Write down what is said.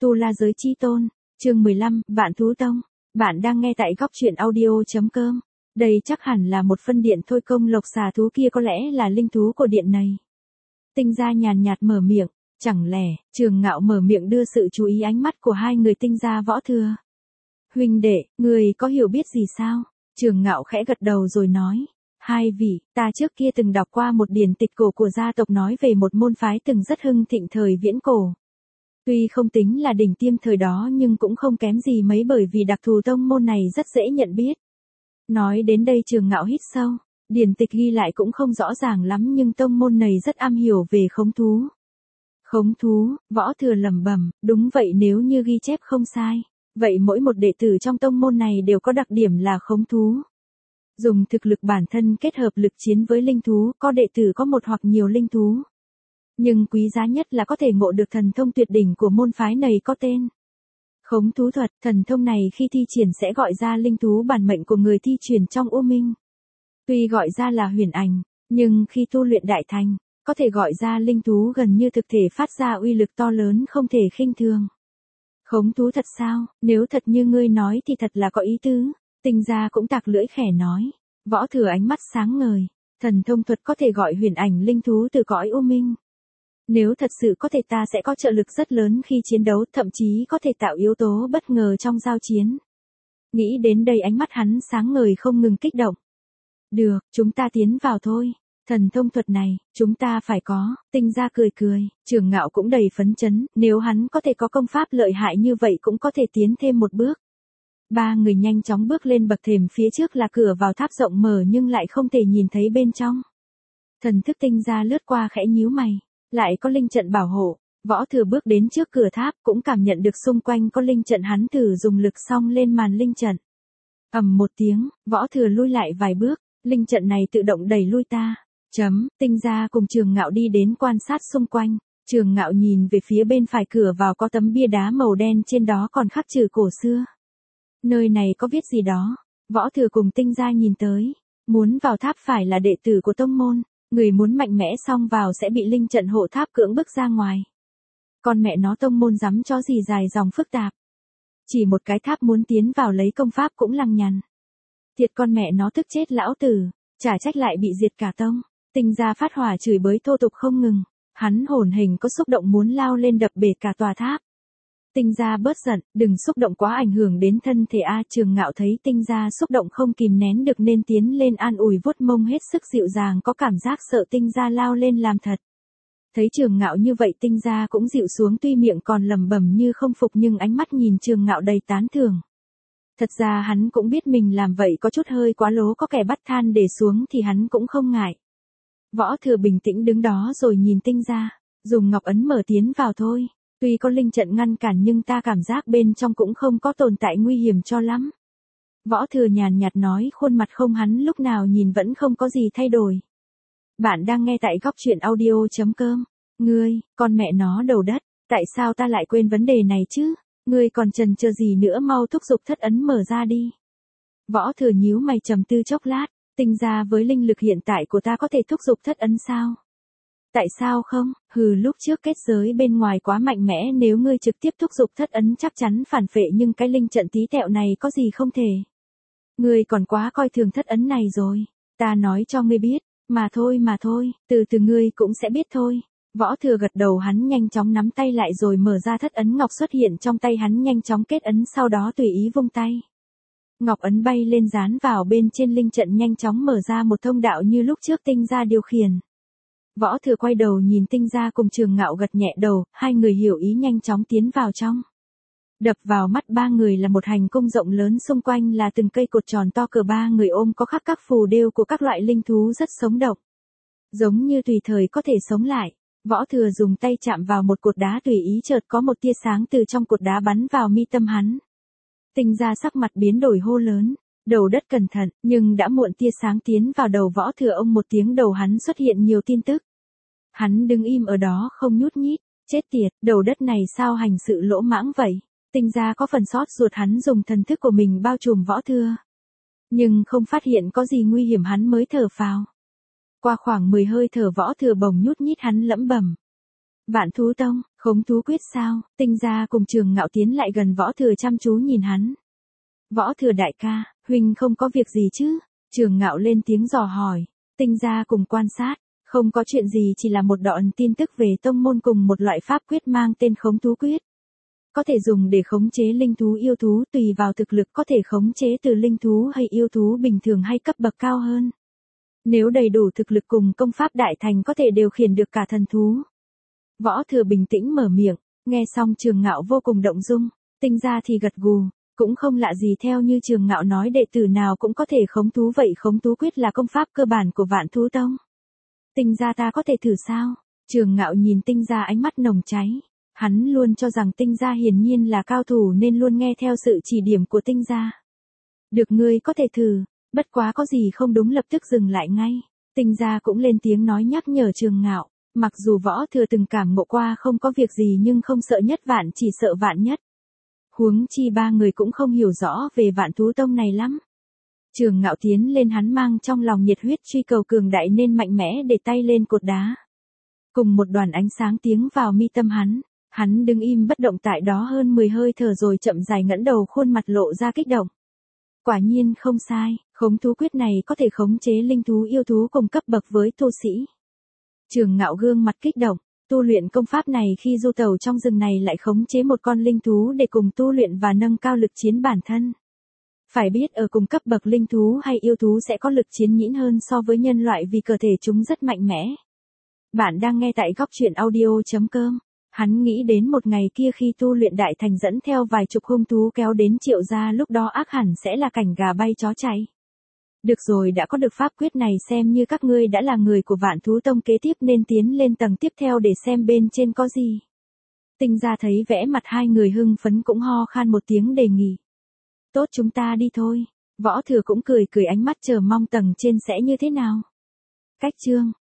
Tu La Giới Chi Tôn, chương 15, Vạn Thú Tông. Bạn đang nghe tại góc truyện audio.com. Đây chắc hẳn là một phân điện thôi, công lộc xà thú kia có lẽ là linh thú của điện này. Tinh Gia nhàn nhạt mở miệng, chẳng lẽ, Trường Ngạo mở miệng đưa sự chú ý ánh mắt của hai người Tinh Gia Võ Thừa. Huynh đệ, người có hiểu biết gì sao? Trường Ngạo khẽ gật đầu rồi nói. Hai vị, ta trước kia từng đọc qua một điển tịch cổ của gia tộc nói về một môn phái từng rất hưng thịnh thời viễn cổ. Tuy không tính là đỉnh tiêm thời đó nhưng cũng không kém gì mấy, bởi vì đặc thù tông môn này rất dễ nhận biết. Nói đến đây Trường Ngạo hít sâu, điển tịch ghi lại cũng không rõ ràng lắm nhưng tông môn này rất am hiểu về khống thú. Khống thú, Võ Thừa lẩm bẩm, đúng vậy, nếu như ghi chép không sai, vậy mỗi một đệ tử trong tông môn này đều có đặc điểm là khống thú. Dùng thực lực bản thân kết hợp lực chiến với linh thú, có đệ tử có một hoặc nhiều linh thú. Nhưng quý giá nhất là có thể ngộ được thần thông tuyệt đỉnh của môn phái này có tên khống thú thuật. Thần thông này khi thi triển sẽ gọi ra linh thú bản mệnh của người thi triển trong U Minh. Tuy gọi ra là huyền ảnh, nhưng khi tu luyện đại thành, có thể gọi ra linh thú gần như thực thể, phát ra uy lực to lớn không thể khinh thường. Khống thú thật sao? Nếu thật như ngươi nói thì thật là có ý tứ. Tinh Gia cũng tạc lưỡi khẽ nói. Võ Thừa ánh mắt sáng ngời. Thần thông thuật có thể gọi huyền ảnh linh thú từ cõi U Minh. Nếu thật sự có thể, ta sẽ có trợ lực rất lớn khi chiến đấu, thậm chí có thể tạo yếu tố bất ngờ trong giao chiến. Nghĩ đến đây ánh mắt hắn sáng ngời không ngừng kích động. Được, chúng ta tiến vào thôi. Thần thông thuật này, chúng ta phải có. Tinh Gia cười cười, Trường Ngạo cũng đầy phấn chấn, nếu hắn có thể có công pháp lợi hại như vậy cũng có thể tiến thêm một bước. Ba người nhanh chóng bước lên bậc thềm, phía trước là cửa vào tháp rộng mở nhưng lại không thể nhìn thấy bên trong. Thần thức Tinh Gia lướt qua khẽ nhíu mày, lại có linh trận bảo hộ. Võ Thừa bước đến trước cửa tháp cũng cảm nhận được xung quanh có linh trận, hắn thử dùng lực xông lên màn linh trận. Ầm một tiếng, Võ Thừa lui lại vài bước, linh trận này tự động đẩy lui ta. Tinh Gia cùng Trường Ngạo đi đến quan sát xung quanh. Trường Ngạo nhìn về phía bên phải cửa vào, có tấm bia đá màu đen, trên đó còn khắc chữ cổ xưa. Nơi này có viết gì đó. Võ Thừa cùng Tinh Gia nhìn tới. Muốn vào tháp phải là đệ tử của tông môn. Người muốn mạnh mẽ xông vào sẽ bị linh trận hộ tháp cưỡng bức ra ngoài. Con mẹ nó, tông môn dám cho gì dài dòng phức tạp. Chỉ một cái tháp muốn tiến vào lấy công pháp cũng lằng nhằng. Thiệt con mẹ nó, tức chết lão tử. Chả trách lại bị diệt cả tông. Tinh Gia phát hỏa chửi bới thô tục không ngừng. Hắn hồn hển có xúc động muốn lao lên đập bể cả tòa tháp. Tinh Gia bớt giận, đừng xúc động quá ảnh hưởng đến thân thể a. Trường Ngạo thấy Tinh Gia xúc động không kìm nén được nên tiến lên an ủi, vuốt mông hết sức dịu dàng, có cảm giác sợ Tinh Gia lao lên làm thật. Thấy Trường Ngạo như vậy Tinh Gia cũng dịu xuống, tuy miệng còn lẩm bẩm như không phục nhưng ánh mắt nhìn Trường Ngạo đầy tán thưởng. Thật ra hắn cũng biết mình làm vậy có chút hơi quá lố, có kẻ bắt than để xuống thì hắn cũng không ngại. Võ Thừa bình tĩnh đứng đó rồi nhìn Tinh Gia, dùng ngọc ấn mở tiến vào thôi. Tuy có linh trận ngăn cản nhưng ta cảm giác bên trong cũng không có tồn tại nguy hiểm cho lắm. Võ Thừa nhàn nhạt nói, khuôn mặt không hắn lúc nào nhìn vẫn không có gì thay đổi. Bạn đang nghe tại góc truyện audio.com. Ngươi, con mẹ nó đầu đất, tại sao ta lại quên vấn đề này chứ? Ngươi còn chần chờ gì nữa, mau thúc giục thất ấn mở ra đi. Võ Thừa nhíu mày trầm tư chốc lát. Tinh Gia, với linh lực hiện tại của ta có thể thúc giục thất ấn sao? Tại sao không? Lúc trước kết giới bên ngoài quá mạnh mẽ, nếu ngươi trực tiếp thúc giục thất ấn chắc chắn phản phệ, nhưng cái linh trận tí tẹo này có gì không thể. Ngươi còn quá coi thường thất ấn này rồi. Ta nói cho ngươi biết, mà thôi, từ từ ngươi cũng sẽ biết thôi. Võ Thừa gật đầu, hắn nhanh chóng nắm tay lại rồi mở ra, thất ấn ngọc xuất hiện trong tay hắn, nhanh chóng kết ấn, sau đó tùy ý vung tay. Ngọc ấn bay lên dán vào bên trên linh trận, nhanh chóng mở ra một thông đạo như lúc trước Tinh Gia điều khiển. Võ Thừa quay đầu nhìn Tinh Gia cùng Trường Ngạo gật nhẹ đầu, hai người hiểu ý nhanh chóng tiến vào trong. Đập vào mắt ba người là một hành cung rộng lớn, xung quanh là từng cây cột tròn to, cờ ba người ôm có khắc các phù điêu của các loại linh thú rất sống động. Giống như tùy thời có thể sống lại. Võ Thừa dùng tay chạm vào một cột đá, tùy ý chợt có một tia sáng từ trong cột đá bắn vào mi tâm hắn. Tinh Gia sắc mặt biến đổi, hô lớn, đầu đất cẩn thận, nhưng đã muộn, tia sáng tiến vào đầu Võ Thừa, ông một tiếng, đầu hắn xuất hiện nhiều tin tức. Hắn đứng im ở đó không nhúc nhích, chết tiệt, đầu đất này sao hành sự lỗ mãng vậy. Tinh Gia có phần sốt ruột, hắn dùng thần thức của mình bao trùm Võ Thừa. Nhưng không phát hiện có gì nguy hiểm, hắn mới thở phào. Qua khoảng 10 hơi thở Võ Thừa bỗng nhúc nhích, hắn lẩm bẩm. Vạn thú tông, khống thú quyết sao? Tinh gia cùng Trường Ngạo tiến lại gần Võ Thừa chăm chú nhìn hắn. Võ Thừa đại ca, huynh không có việc gì chứ? Trường Ngạo lên tiếng dò hỏi. Tinh gia cùng quan sát, không có chuyện gì, chỉ là một đoạn tin tức về tông môn cùng một loại pháp quyết mang tên khống thú quyết. Có thể dùng để khống chế linh thú yêu thú, tùy vào thực lực có thể khống chế từ linh thú hay yêu thú bình thường hay cấp bậc cao hơn. Nếu đầy đủ thực lực cùng công pháp đại thành có thể điều khiển được cả thần thú. Võ Thừa bình tĩnh mở miệng, nghe xong Trường Ngạo vô cùng động dung, Tinh gia thì gật gù, cũng không lạ gì, theo như Trường Ngạo nói đệ tử nào cũng có thể khống thú, vậy khống thú quyết là công pháp cơ bản của Vạn Thú Tông. Tinh gia ta có thể thử sao? Trường Ngạo nhìn Tinh gia ánh mắt nồng cháy. Hắn luôn cho rằng Tinh gia hiển nhiên là cao thủ nên luôn nghe theo sự chỉ điểm của Tinh gia. Được, ngươi có thể thử, bất quá có gì không đúng lập tức dừng lại ngay. Tinh gia cũng lên tiếng nói nhắc nhở Trường Ngạo, mặc dù Võ Thừa từng cảm ngộ qua không có việc gì nhưng không sợ nhất vạn, chỉ sợ vạn nhất. Huống chi ba người cũng không hiểu rõ về Vạn Thú Tông này lắm. Trường Ngạo tiến lên, hắn mang trong lòng nhiệt huyết truy cầu cường đại nên mạnh mẽ để tay lên cột đá. Cùng một đoàn ánh sáng tiến vào mi tâm hắn đứng im bất động tại đó hơn 10 hơi thở rồi chậm rãi ngẩng đầu, khuôn mặt lộ ra kích động. Quả nhiên không sai, khống thú quyết này có thể khống chế linh thú yêu thú cùng cấp bậc với tu sĩ. Trường Ngạo gương mặt kích động, tu luyện công pháp này khi du tẩu trong rừng này lại khống chế một con linh thú để cùng tu luyện và nâng cao lực chiến bản thân. Phải biết ở cùng cấp bậc linh thú hay yêu thú sẽ có lực chiến nhĩn hơn so với nhân loại vì cơ thể chúng rất mạnh mẽ. Bạn đang nghe tại góc truyện audio.com. Hắn nghĩ đến một ngày kia khi tu luyện đại thành dẫn theo vài chục hung thú kéo đến Triệu gia, lúc đó ác hẳn sẽ là cảnh gà bay chó chạy. Được rồi, đã có được pháp quyết này, xem như các ngươi đã là người của Vạn Thú Tông, kế tiếp nên tiến lên tầng tiếp theo để xem bên trên có gì. Tinh gia thấy vẻ mặt hai người hưng phấn cũng ho khan một tiếng đề nghị. Tốt, chúng ta đi thôi. Võ Thừa cũng cười, ánh mắt chờ mong tầng trên sẽ như thế nào. Cách chương